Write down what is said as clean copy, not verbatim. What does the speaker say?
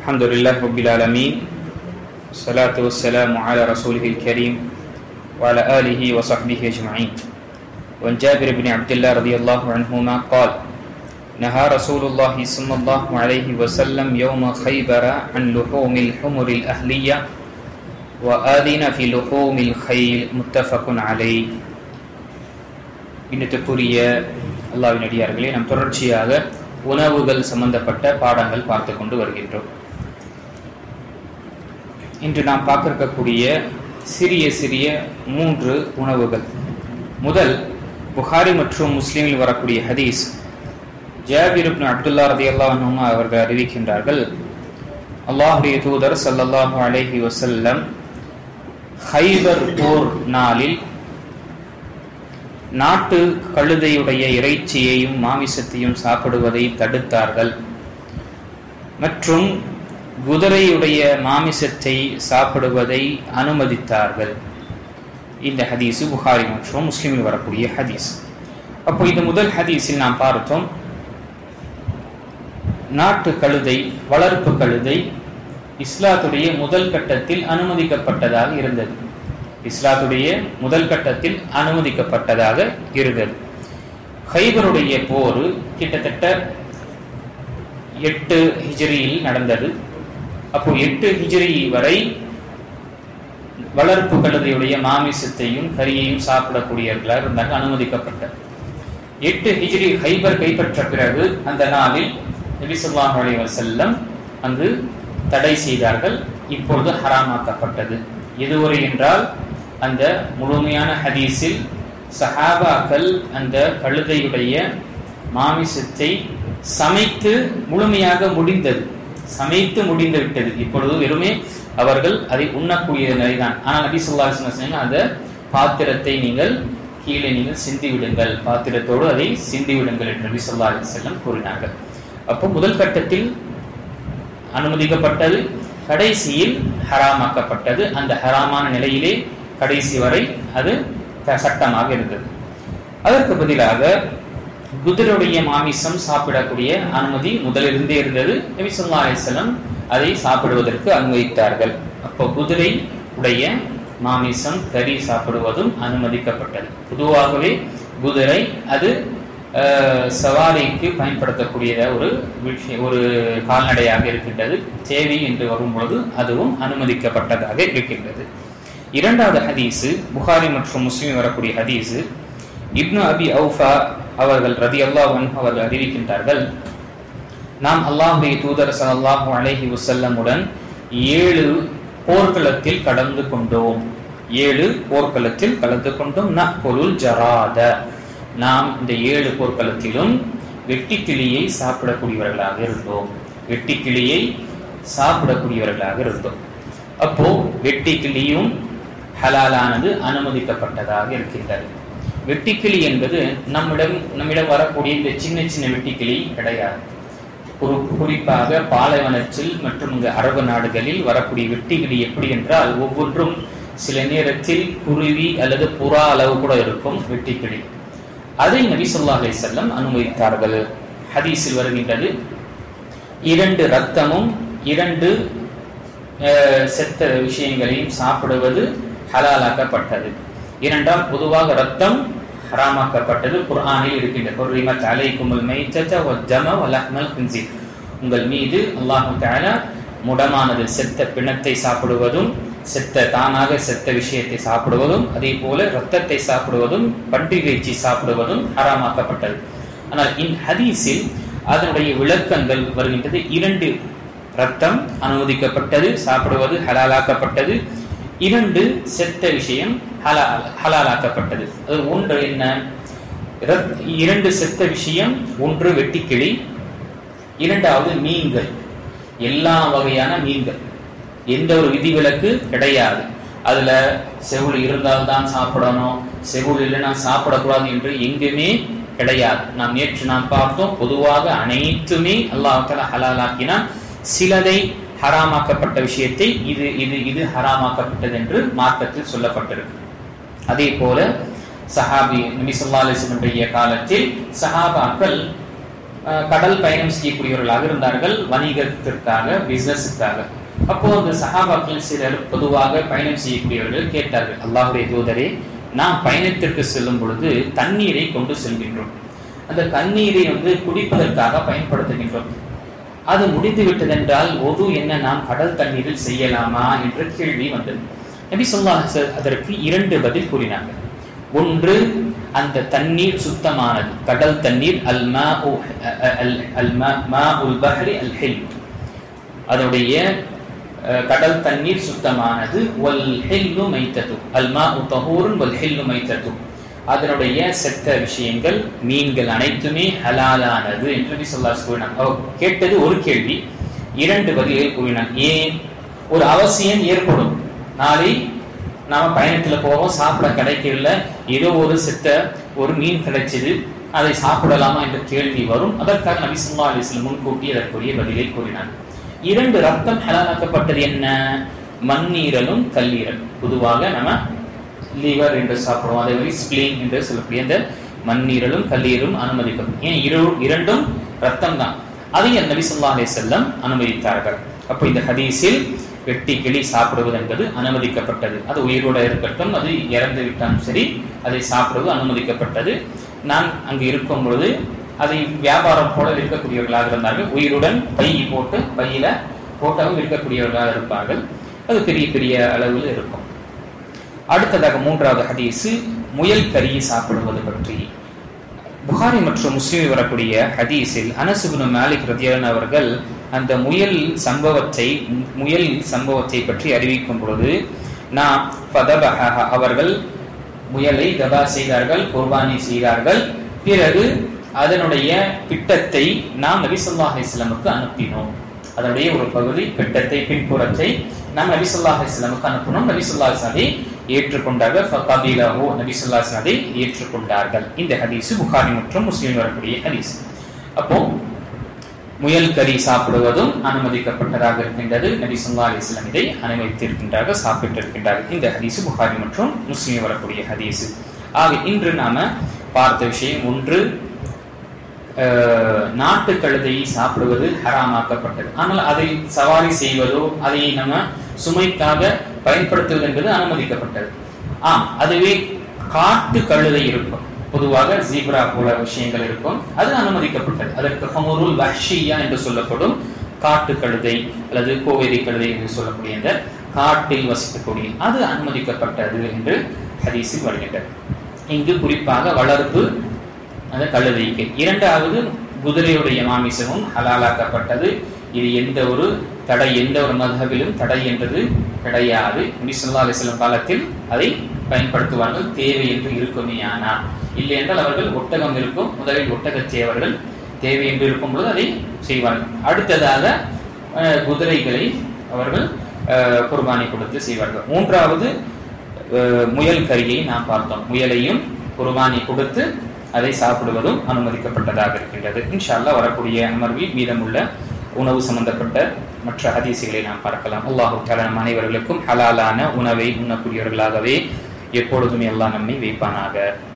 Alhamdulillah Rabbil Alameen. Salatu wassalamu ala rasulihil kareem wa ala alihi wa sahbihi ajma'in. Wa an Jabir ibn Abdullah radiyallahu anhuma qala naha Rasulullah sallallahu alayhi wa sallam yawma Khaybara an luhumil humuril ahliyya wa adina fi luhumil khayl muttafaqun alayh. இன்னத்துக்குரிய அல்லாஹ்வின் அடியார்களே, நாம் தொடர்ச்சியாக உணவுகள் சம்பந்தப்பட்ட பாடங்கள் பார்த்து கொண்டு வருகின்றோம். இன்று நாம் பார்க்கக்கூடிய சிறிய சிறிய 3 உணவுகள். முதல், புகாரி மற்றும் முஸ்லிமில் வரக்கூடிய ஹதீஸ். ஜாபிர் இப்னு அப்துல்லா ரலியல்லாஹு அன்ஹு அவர்கள் அறிவிக்கின்றார்கள், அல்லாஹ்வுடைய தூதர் ஸல்லல்லாஹு அலைஹி வஸல்லம் ஹைபர் போர் நாளில் நாட்டு கழுதையுடைய இறைச்சியையும் மாமிசத்தையும் சாப்பிடுவதை தடுத்தார்கள் மற்றும் குதிரையுடைய மாமிசத்தை சாப்பிடுவதை அனுமதித்தார்கள். இந்த ஹதீஸ் புகாரி மற்றும் முஸ்லிமில் வரக்கூடிய ஹதீஸ். அப்போ இந்த முதல் ஹதீஸில் நாம் பார்த்தோம், நாட்டு கழுதை, வளர்ப்பு கழுதை இஸ்லாத்துடைய முதல் கட்டத்தில் அனுமதிக்கப்பட்டதாக இருந்தது. இஸ்லாத்துடைய முதல் கட்டத்தில் அனுமதிக்கப்பட்டதாக இருந்தது. ஹைபருடைய போர் கிட்டத்தட்ட 8 ஹிஜ்ரியில் நடந்தது. அப்போ 8 ஹிஜ்ரி வரை வளர்ப்பு கழுதையுடைய மாமிசத்தையும் கரியையும் சாப்பிடக்கூடியவர்களாக இருந்தாங்க, அனுமதிக்கப்பட்டது. 8 ஹிஜ்ரி ஹைபர் கைப்பற்ற பிறகு அந்த நாளில் நபி ஸல்லல்லாஹு அலைஹி வஸல்லம் அங்கு தடை செய்தார்கள். இப்பொழுது ஹராமாக்கப்பட்டது. எதுவரை என்றால், அந்த முழுமையான ஹதீஸில் சஹாபாக்கள் அந்த கழுதையுடைய மாமிசத்தை சமைத்து முழுமையாக முடிந்தது, சமைத்து முடிந்து விட்டது. இப்பொழுது வெறுமே அவர்கள் அதை உண்ணக்கூடிய நிலைதான். ஆனால் நபி ஸல்லல்லாஹு அலைஹி வஸல்லம் அந்த பாத்திரத்தை நீங்கள் கீழே நீங்கள் சிந்தி விடுங்கள், பாத்திரத்தோடு அதை சிந்தி விடுங்கள் என்று நபி ஸல்லல்லாஹு அலைஹி வஸல்லம் கூறினார்கள். அப்போ முதல் கட்டத்தில் அனுமதிக்கப்பட்டது, கடைசியில் ஹராமாக்கப்பட்டது. அந்த ஹராமான நிலையிலே கடைசி வரை அது சட்டமாக இருந்தது. அதற்கு பதிலாக குதிரையுடைய மாமிசம் சாப்பிடக்கூடிய அனுமதி முதலிருந்தே இருந்தது. நபி ஸல்லல்லாஹு அலைஹி வஸல்லம் அதை சாப்பிடுவதற்கு அனுமதித்தார்கள். அப்போ குதிரை உடைய மாமிசம் கறி சாப்பிடுவதும் அனுமதிக்கப்பட்டது. பொதுவாகவே குதிரை அது சவாரிக்கு பயன்படுத்தக்கூடிய ஒரு கால்நடையாக இருக்கின்றது. தேவை என்று வரும்பொழுது அதுவும் அனுமதிக்கப்பட்டதாக இருக்கின்றது. இரண்டாவது ஹதீஸு புகாரி மற்றும் முஸ்லிம் வரக்கூடிய ஹதீஸு. இப்னு அபி அவுஃபா அவர்கள் ரலியல்லாஹு அன்ஹு அவர்கள் அறிவிக்கின்றார்கள், நாம் அல்லாஹ்வுடைய தூதர் ஸல்லல்லாஹு அலைஹி வஸல்லமுடன் 7 போர்க்களத்தில் கலந்து கொண்டோம். 7 போர்க்களத்தில் கலந்து கொண்டோம். நஅகுலுல் ஜராத, நாம் இந்த 7 போர்க்களத்திலும் வெட்டிக்கிளியை சாப்பிடக்கூடியவர்களாக இருந்தோம். வெட்டிக்கிளியை சாப்பிடக்கூடியவர்களாக இருந்தோம். அப்போ வெட்டிக்கிளியும் ஹலாலானது அனுமதிக்கப்பட்டதாக இருக்கின்றது. வெட்டிக்கிளி என்பது நம்மிடம் வரக்கூடிய இந்த சின்ன சின்ன வெட்டிக்கிளி கிடையாது. குறிப்பாக பாலைவனத்தில் மற்றும் இங்கு அரபு நாடுகளில் வரக்கூடிய வெட்டிக்கிளி எப்படி என்றால், ஒவ்வொன்றும் சில நேரத்தில் குருவி அல்லது புறா அளவு கூட இருக்கும் வெட்டிக்கிளி. அதை நபி ஸல்லல்லாஹு அலைஹி வஸல்லம் அனுமதித்தார்கள். ஹதீஸில் வருகின்றது, 2 ரத்தமும் 2 செத்த விஷயங்களையும் சாப்பிடுவது ஹலாலாக்கப்பட்டது. இரண்டாம், பொதுவாக ரத்தம் ஹராமாக்கப்பட்டது. குர்ஆனில் இருக்கின்றது, ஹுர்ரிமத் அலைக்குமுல் மைத்தத வத்தம வலஹ்மல் கின்ஸீர், உங்கள் மீது அல்லாஹ் தஆலா முடமானது செத்த பிணத்தை சாப்பிடுவதும் தானாக செத்த விஷயத்தை சாப்பிடுவதும் அதே போல ரத்தத்தை சாப்பிடுவதும் பன்றிகை இறைச்சி சாப்பிடுவதும் ஹராமாக்கப்பட்டது. ஆனால் இந்த ஹதீஸில் அதனுடைய விளக்கங்கள் வருகின்றது. 2 ரத்தம் அனுமதிக்கப்பட்டது, சாப்பிடுவது ஹலாலாக்கப்பட்டது. 2 செத்த விஷயம் ஹலாலாக்கப்பட்டது. அது ஒன்று என்ன? 2 செத்த விஷயம், ஒன்று வெட்டிக்கிளி, இரண்டாவது மீன்கள், எல்லா வகையான மீன்கள், எந்த ஒரு விதிவிலக்கு கிடையாது. அதுல செவுள் இருந்தால்தான் சாப்பிடணும், செவுள் இல்லைன்னா சாப்பிடக்கூடாது என்று எங்குமே கிடையாது. நேற்று நாம் பார்த்தோம், பொதுவாக அனைத்துமே அல்லாஹ் தஆலா ஹலாலாக்கினான். சிலதை ஹராமாக்கப்பட்ட விஷயத்தை இது ஹராமாக்கப்பட்டது என்று மார்க்கத்தில் சொல்லப்பட்டிருக்கு. அதே போல சஹாபி நபி ஸல்லல்லாஹு அலைஹி வஸல்லம் காலத்தில் சஹாபாக்கள் கடல் பயணம் செய்யக்கூடியவர்களாக இருந்தார்கள், வணிகத்திற்காக, பிசினஸுக்காக. அப்போ அந்த சஹாபாக்கள் சிலர் பொதுவாக பயணம் செய்யக்கூடியவர்கள் கேட்டார்கள், அல்லாஹ்வுடைய தூதரே, நாம் பயணத்திற்கு செல்லும் பொழுது தண்ணீரை கொண்டு செல்கின்றோம், அந்த தண்ணீரை குடிப்பதற்காக பயன்படுத்துகின்றோம், அது முடிந்து விட்டதென்றால் ஒது என்ன நாம் கடல் தண்ணீரில் செய்யலாமா என்ற கேள்வி வந்தது. நபி ஸல்லல்லாஹு அலைஹி வஸல்லம் அதற்கு 2 பதில் கூறினாங்க. ஒன்று, அந்த தண்ணீர் சுத்தமானது, கடல் தண்ணீர், மாஉல் பஹ்ரி அல் ஹில், அதனுடைய கடல் தண்ணீர் சுத்தமானது, வல் ஹில்லு மைத்தது, அல் மாஉ தஹூருன் வல் ஹில்லு மைத்தது, அதனுடைய செத்த விஷயங்கள், மீன்கள் அனைத்துமே ஹலாலானது என்று நபி ஸல்லல்லாஹு அலைஹி வஸல்லம் கூறினாங்க. கேட்டது ஒரு கேள்வி, 2 பதில்கள் கூறினாங்க. ஏன்? ஒரு அவசியம் ஏற்படும், நாளை நாம பயணத்துல போறோம், சாப்பிட கிடைக்கல, ஏதோ ஒரு செத்த ஒரு மீன் கிடைச்சது, அதை சாப்பிடலாமா என்ற கேள்வி வரும். அதற்காக நபி ஸல்லல்லாஹு அலைஹி வஸல்லம் முன்கூட்டி அதற்குரிய பதிலை கூறினார். 2 ரத்தம் ஹலாலாக்கப்பட்டது என்ன? மண்ணீரலும் கல்லீரல். பொதுவாக நம்ம லிவர் என்று சாப்பிடுவோம், அதே மாதிரி ஸ்பிளீன் என்று சொல்லக்கூடிய அந்த மண்ணீரலும் கல்லீரலும் அனுமதிக்கப்படும். ஏன்? இரண்டும் ரத்தம் தான். அதையும் நபி ஸல்லல்லாஹு அலைஹி வஸல்லம் அனுமதித்தார்கள். அப்போ இந்த ஹதீஸில் வெட்டி கிளி சாப்பிடுவது என்பது அனுமதிக்கப்பட்டது. அது உயிரோட இருக்கட்டும், அது இறந்து விட்டாலும் சரி, அதை சாப்பிடுவது அனுமதிக்கப்பட்டது. நான் அங்கு இருக்கும் பொழுது அதை வியாபாரம் போல விற்கக்கூடியவர்களாக இருந்தார்கள். உயிருடன் பையில போட்டவும் விற்கக்கூடியவர்களாக இருப்பார்கள். அது பெரிய பெரிய அளவில் இருக்கும். அடுத்ததாக 3வது ஹதீஸ், முயல் கறியை சாப்பிடுவது பற்றி. புகாரி மற்றும் முஸ்லிமில் வரக்கூடிய ஹதீஸில் அனஸ் இப்னு மாலிக் ரலியல்லாஹு அவர்கள் அந்த முயல் சம்பவத்தை பற்றி அறிவிக்கும் பொழுது, அவர்கள் முயலை தபா செய்தார்கள், குர்பானி செய்தார்கள். பிறகு அதனுடைய பிட்டத்தை நாம் நபி ஸல்லல்லாஹு அலைஹி வஸல்லமுக்கு அனுப்பினோம். அதனுடைய ஒரு பகுதி பிட்டத்தை, பின்புறத்தை நாம் நபி ஸல்லல்லாஹு அலைஹி வஸல்லமுக்கு அனுப்பினோம். நபி ஸல்லல்லாஹு அலைஹி வஸல்லம் ஏற்றுக்கொண்டார்கள். ஃபகபிலஹு, நபி ஸல்லல்லாஹு அலைஹி வஸல்லம் அதை ஏற்றுக்கொண்டார்கள். இந்த ஹதீஸ் புகாரி மற்றும் முஸ்லிம் வரக்கூடிய ஹதீஸ். அப்போ முயல் கறி சாப்பிடுவதும் அனுமதிக்கப்பட்டதாக இருக்கின்றது. நபி ஸல்லல்லாஹு அலைஹி வஸல்லம் இதை அனுமதித்திருக்கின்றார்கள், சாப்பிட்டிருக்கின்றார்கள். இந்த ஹதீஸ் புகாரி மற்றும் முஸ்லிம் வரக்கூடிய ஹதீஸ். ஆக இன்று நாம பார்த்த விஷயம், ஒன்று, நாட்டு கழுதையை சாப்பிடுவது ஹராமாக்கப்பட்டது. ஆனால் அதை சவாரி செய்வதோ அதை நம்ம சுமைக்காக பயன்படுத்துவது என்பது அனுமதிக்கப்பட்டது. அதுவே காட்டு கழுதை இருக்கும், பொதுவாக ஜீப்ரா போல விஷயங்கள் இருக்கும், அது அனுமதிக்கப்பட்டது. அதற்கு ஹமுருல் வஹ்ஷியா என்று சொல்லப்படும் காட்டு கழுதை அல்லது கோவேரி கழுதை என்று சொல்லக்கூடிய அந்த காட்டில் வசிக்கக்கூடிய அது அனுமதிக்கப்பட்டது என்று ஹதீஸில் வருகின்றது. இங்கு குறிப்பாக வளர்ப்பு அந்த கழுதைக்கு. 2வது, குதிரையுடைய மாமிசமும் ஹலாலாக்கப்பட்டது. இது எந்த ஒரு மதஹபிலும் தடை என்றது கிடையாது. நபி ஸல்லல்லாஹு அலைஹி வஸல்லம் காலத்தில் அதை பயன்படுத்துவார்கள், தேவை என்று இருக்குமே. ஆனால் இல்லை என்றால் அவர்கள் ஒட்டகம் இருக்கும், முதலில் ஒட்டகத்தை அவர்கள் தேவை என்று இருக்கும் பொழுது அதை செய்வார்கள். அடுத்ததாக குதிரைகளை அவர்கள் குர்பானி கொடுத்து செய்வார்கள். 3வது, முயல் கறியை நாம் பார்த்தோம். முயலையும் குர்பானி கொடுத்து அதை சாப்பிடுவதும் அனுமதிக்கப்பட்டதாக இருக்கின்றது. இன்ஷா அல்லாஹ் வரக்கூடிய அமர்வில் மீதமுள்ள உணவு சம்பந்தப்பட்ட மற்ற ஹதீசுகளை நாம் பார்க்கலாம். அல்லாஹு தஆலா நம் அனைவர்களுக்கும் ஹலாலான உணவை உண்ணக்கூடியவர்களாகவே எப்பொழுதுமே அல்லாஹ் நம்மை வைப்பானாக.